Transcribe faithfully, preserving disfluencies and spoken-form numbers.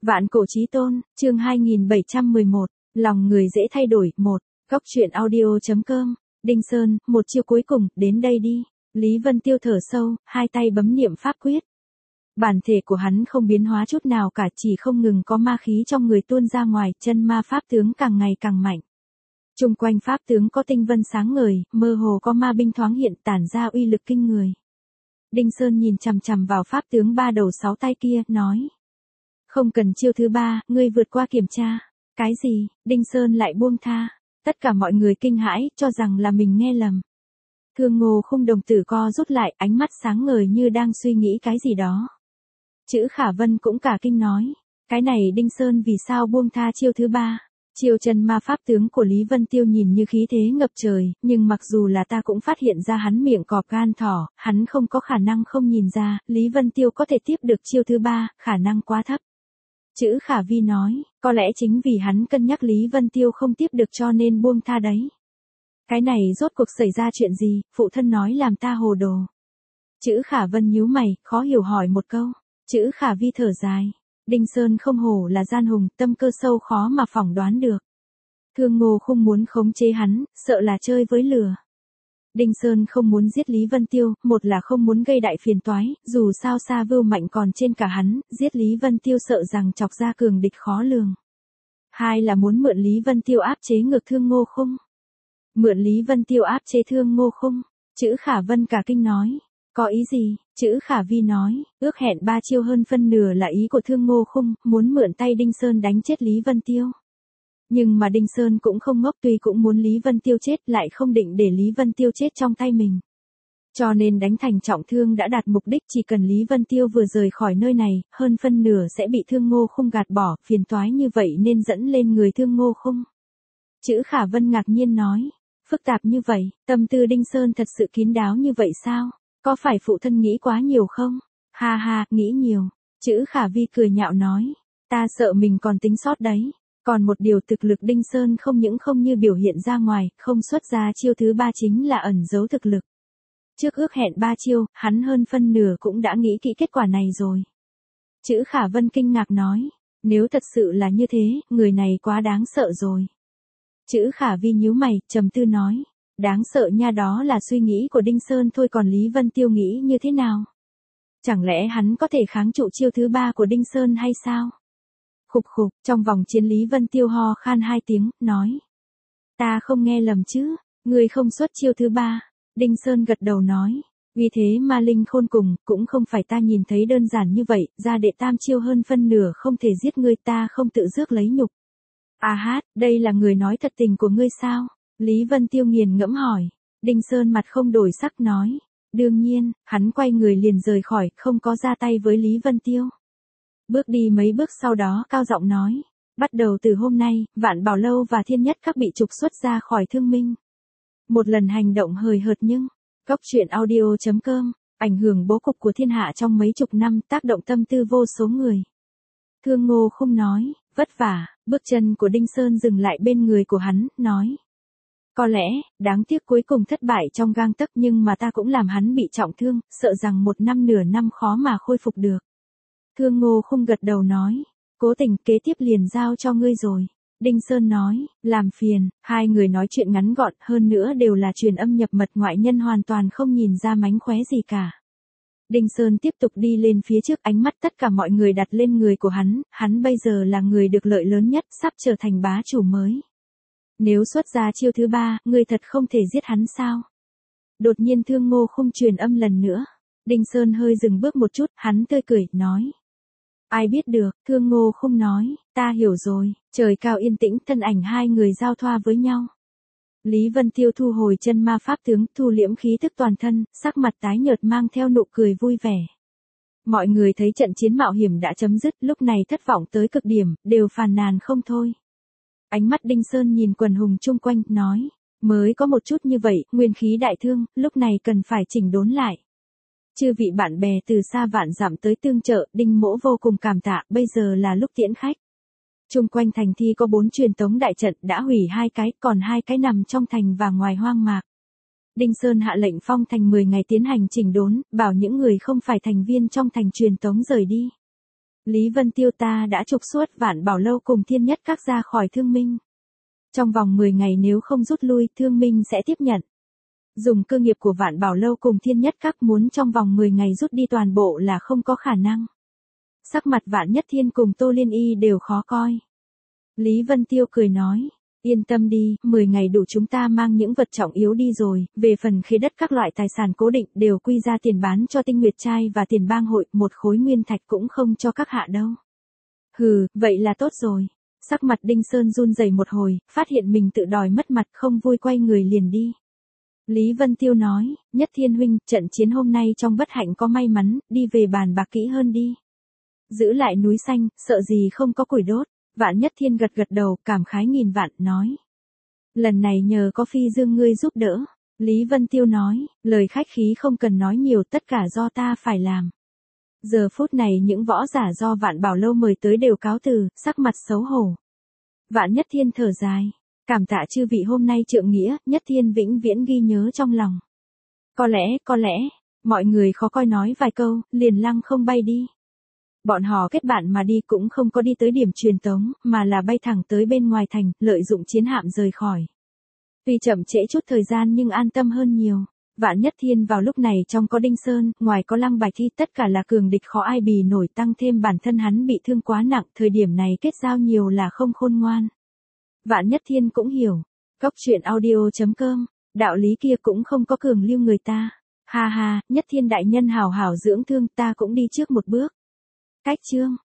Vạn cổ chí tôn, chương hai nghìn bảy trăm mười một, lòng người dễ thay đổi, một, góc truyện audio.com, Đinh Sơn, một chiêu cuối cùng, đến đây đi. Lý Vân Tiêu thở sâu, hai tay bấm niệm pháp quyết. Bản thể của hắn không biến hóa chút nào cả, chỉ không ngừng có ma khí trong người tuôn ra ngoài, chân ma pháp tướng càng ngày càng mạnh. Trung quanh pháp tướng có tinh vân sáng ngời, mơ hồ có ma binh thoáng hiện tản ra uy lực kinh người. Đinh Sơn nhìn chằm chằm vào pháp tướng ba đầu sáu tay kia, nói. Không cần chiêu thứ ba, ngươi vượt qua kiểm tra. Cái gì? Đinh Sơn lại buông tha. Tất cả mọi người kinh hãi, cho rằng là mình nghe lầm. Thương Ngô Khung đồng tử co rút lại, ánh mắt sáng ngời như đang suy nghĩ cái gì đó. Chữ Khả Vân cũng cả kinh nói. Cái này Đinh Sơn vì sao buông tha chiêu thứ ba? Chiêu chân ma pháp tướng của Lý Vân Tiêu nhìn như khí thế ngập trời, nhưng mặc dù là ta cũng phát hiện ra hắn miệng cọp gan thỏ, hắn không có khả năng không nhìn ra, Lý Vân Tiêu có thể tiếp được chiêu thứ ba, khả năng quá thấp. Chữ Khả Vi nói, có lẽ chính vì hắn cân nhắc Lý Vân Tiêu không tiếp được cho nên buông tha đấy. Cái này rốt cuộc xảy ra chuyện gì, phụ thân nói làm ta hồ đồ. Chữ Khả Vân nhíu mày, khó hiểu hỏi một câu. Chữ Khả Vi thở dài. Đinh Sơn không hổ là gian hùng, tâm cơ sâu khó mà phỏng đoán được. Thương Ngô không muốn khống chế hắn, sợ là chơi với lửa. Đinh Sơn không muốn giết Lý Vân Tiêu, một là không muốn gây đại phiền toái, dù sao Sa Vưu mạnh còn trên cả hắn, giết Lý Vân Tiêu sợ rằng chọc ra cường địch khó lường. Hai là muốn mượn Lý Vân Tiêu áp chế ngược Thương Ngô Khung. Mượn Lý Vân Tiêu áp chế Thương Ngô Khung, chữ Khả Vân cả kinh nói. Có ý gì? Chữ Khả Vi nói, ước hẹn ba chiêu hơn phân nửa là ý của Thương Ngô Khung, muốn mượn tay Đinh Sơn đánh chết Lý Vân Tiêu. Nhưng mà Đinh Sơn cũng không ngốc, tuy cũng muốn Lý Vân Tiêu chết lại không định để Lý Vân Tiêu chết trong tay mình. Cho nên đánh thành trọng thương đã đạt mục đích, chỉ cần Lý Vân Tiêu vừa rời khỏi nơi này, hơn phân nửa sẽ bị Thương Ngô Khung gạt bỏ, phiền toái như vậy nên dẫn lên người Thương Ngô Khung. Chữ Khả Vân ngạc nhiên nói, phức tạp như vậy, tâm tư Đinh Sơn thật sự kín đáo như vậy sao? Có phải phụ thân nghĩ quá nhiều không? Ha ha, nghĩ nhiều. Chữ Khả Vi cười nhạo nói. Ta sợ mình còn tính sót đấy. Còn một điều thực lực Đinh Sơn không những không như biểu hiện ra ngoài, không xuất ra chiêu thứ ba chính là ẩn giấu thực lực. Trước ước hẹn ba chiêu, hắn hơn phân nửa cũng đã nghĩ kỹ kết quả này rồi. Chữ Khả Vân kinh ngạc nói. Nếu thật sự là như thế, người này quá đáng sợ rồi. Chữ Khả Vi nhíu mày, trầm tư nói. Đáng sợ nha, đó là suy nghĩ của Đinh Sơn thôi, còn Lý Vân Tiêu nghĩ như thế nào? Chẳng lẽ hắn có thể kháng trụ chiêu thứ ba của Đinh Sơn hay sao? Khục khục, trong vòng chiến Lý Vân Tiêu ho khan hai tiếng, nói. Ta không nghe lầm chứ, người không xuất chiêu thứ ba. Đinh Sơn gật đầu nói. Vì thế ma linh khôn cùng, cũng không phải ta nhìn thấy đơn giản như vậy, ra đệ tam chiêu hơn phân nửa không thể giết ngươi, ta không tự rước lấy nhục. À hát, đây là người nói thật tình của ngươi sao? Lý Vân Tiêu nghiền ngẫm hỏi. Đinh Sơn mặt không đổi sắc nói. Đương nhiên, hắn quay người liền rời khỏi, không có ra tay với Lý Vân Tiêu. Bước đi mấy bước sau đó cao giọng nói. Bắt đầu từ hôm nay, Vạn Bảo Lâu và Thiên Nhất Các bị trục xuất ra khỏi Thương Minh. Một lần hành động hời hợt nhưng, góc truyện audio.com, ảnh hưởng bố cục của thiên hạ trong mấy chục năm, tác động tâm tư vô số người. Thương Ngô Khung nói, vất vả, bước chân của Đinh Sơn dừng lại bên người của hắn, nói. Có lẽ, đáng tiếc cuối cùng thất bại trong gang tấc, nhưng mà ta cũng làm hắn bị trọng thương, sợ rằng một năm nửa năm khó mà khôi phục được. Thương Ngô Khung gật đầu nói, cố tình kế tiếp liền giao cho ngươi rồi. Đinh Sơn nói, làm phiền, hai người nói chuyện ngắn gọn, hơn nữa đều là truyền âm nhập mật, ngoại nhân hoàn toàn không nhìn ra mánh khóe gì cả. Đinh Sơn tiếp tục đi lên phía trước, ánh mắt tất cả mọi người đặt lên người của hắn, hắn bây giờ là người được lợi lớn nhất, sắp trở thành bá chủ mới. Nếu xuất ra chiêu thứ ba, ngươi thật không thể giết hắn sao? Đột nhiên Thương Ngô Khung truyền âm lần nữa. Đinh Sơn hơi dừng bước một chút, hắn tươi cười, nói. Ai biết được, Thương Ngô Khung nói, ta hiểu rồi. Trời cao yên tĩnh, thân ảnh hai người giao thoa với nhau. Lý Vân Tiêu thu hồi chân ma pháp tướng, thu liễm khí tức toàn thân, sắc mặt tái nhợt mang theo nụ cười vui vẻ. Mọi người thấy trận chiến mạo hiểm đã chấm dứt, lúc này thất vọng tới cực điểm, đều phàn nàn không thôi. Ánh mắt Đinh Sơn nhìn quần hùng chung quanh, nói, mới có một chút như vậy, nguyên khí đại thương, lúc này cần phải chỉnh đốn lại. Chư vị bạn bè từ xa vạn dặm tới tương trợ, Đinh Mỗ vô cùng cảm tạ, bây giờ là lúc tiễn khách. Chung quanh thành thi có bốn truyền tống đại trận, đã hủy hai cái, còn hai cái nằm trong thành và ngoài hoang mạc. Đinh Sơn hạ lệnh phong thành mười ngày tiến hành chỉnh đốn, bảo những người không phải thành viên trong thành truyền tống rời đi. Lý Vân Tiêu ta đã trục xuất Vạn Bảo Lâu cùng Thiên Nhất Các ra khỏi Thương Minh. Trong vòng mười ngày nếu không rút lui, Thương Minh sẽ tiếp nhận. Dùng cơ nghiệp của Vạn Bảo Lâu cùng Thiên Nhất Các muốn trong vòng mười ngày rút đi toàn bộ là không có khả năng. Sắc mặt Vạn Nhất Thiên cùng Tô Liên Y đều khó coi. Lý Vân Tiêu cười nói, yên tâm đi, mười ngày đủ chúng ta mang những vật trọng yếu đi rồi, về phần khế đất các loại tài sản cố định đều quy ra tiền bán cho Tinh Nguyệt Trai và tiền bang hội, một khối nguyên thạch cũng không cho các hạ đâu. Hừ, vậy là tốt rồi. Sắc mặt Đinh Sơn run rẩy một hồi, phát hiện mình tự đòi mất mặt không vui quay người liền đi. Lý Vân Tiêu nói, Nhất Thiên huynh, trận chiến hôm nay trong bất hạnh có may mắn, đi về bàn bạc kỹ hơn đi. Giữ lại núi xanh, sợ gì không có củi đốt. Vạn Nhất Thiên gật gật đầu, cảm khái nghìn vạn, nói. Lần này nhờ có Phi Dương ngươi giúp đỡ. Lý Vân Tiêu nói, lời khách khí không cần nói nhiều, tất cả do ta phải làm. Giờ phút này những võ giả do Vạn Bảo Lâu mời tới đều cáo từ, sắc mặt xấu hổ. Vạn Nhất Thiên thở dài, cảm tạ chư vị hôm nay trượng nghĩa, Nhất Thiên vĩnh viễn ghi nhớ trong lòng. Có lẽ, có lẽ, mọi người khó coi nói vài câu, liền lăng không bay đi. Bọn họ kết bạn mà đi cũng không có đi tới điểm truyền tống, mà là bay thẳng tới bên ngoài thành, lợi dụng chiến hạm rời khỏi. Tuy chậm trễ chút thời gian nhưng an tâm hơn nhiều. Vạn Nhất Thiên vào lúc này trong có Đinh Sơn, ngoài có Lăng Bạch Thi, tất cả là cường địch khó ai bì nổi, tăng thêm bản thân hắn bị thương quá nặng, thời điểm này kết giao nhiều là không khôn ngoan. Vạn Nhất Thiên cũng hiểu. Cốc truyện audio chấm com, đạo lý kia cũng không có cường lưu người ta. Ha ha, Nhất Thiên đại nhân hảo hảo dưỡng thương, ta cũng đi trước một bước. Cách chương